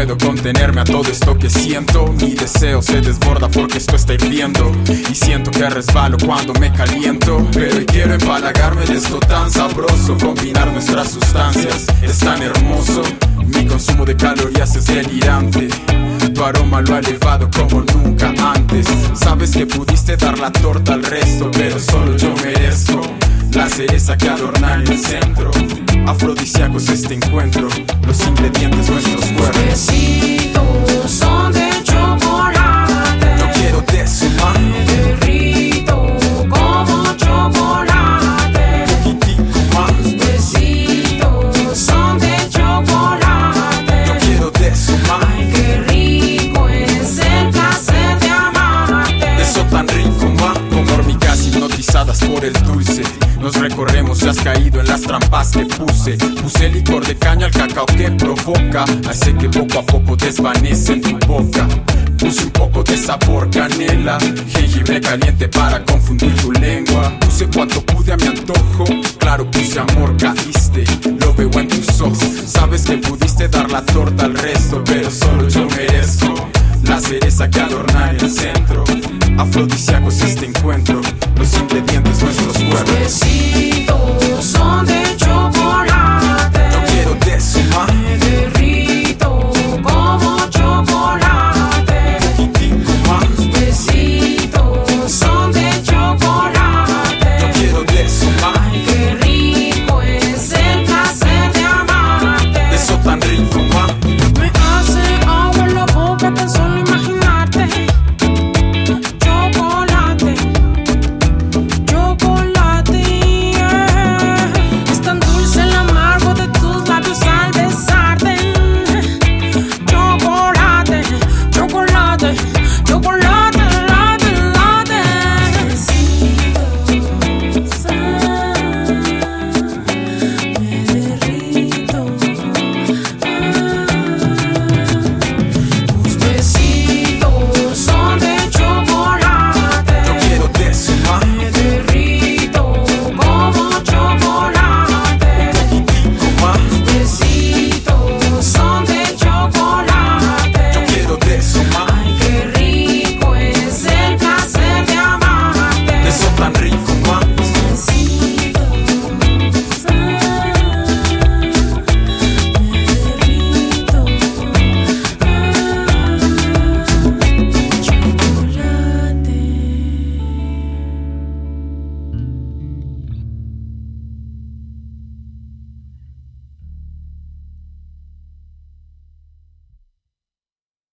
puedo contenerme a todo esto que siento. Mi deseo se desborda porque esto está hirviendo y siento que resbalo cuando me caliento. Pero hoy quiero empalagarme de esto tan sabroso. Combinar nuestras sustancias es tan hermoso. Mi consumo de calorías es delirante. Tu aroma lo ha elevado como nunca antes. Sabes que pudiste dar la torta al resto, pero solo yo merezco la cereza que adorna en el centro. Afrodisíacos este encuentro, los ingredientes nuestros cuerpos. Besitos son de chocolate. Yo quiero de su mano. Me derrito como chocolate. Poquitico más. Besitos son de chocolate. Yo quiero de su mano. Ay, qué rico es el placer de amarte. Eso tan rico, ma. Como hormigas hipnotizadas por el dulce. Nos recorremos y has caído en las trampas que puse. Puse licor de caña al cacao que provoca. Hace que poco a poco desvanece en tu boca. Puse un poco de sabor canela, jengibre caliente para confundir tu lengua. Puse cuanto pude a mi antojo, claro puse amor, caíste, lo veo en tus ojos. Sabes que pudiste dar la torta al resto, pero solo yo merezco la cereza que adorna en el centro. Afrodisíacos es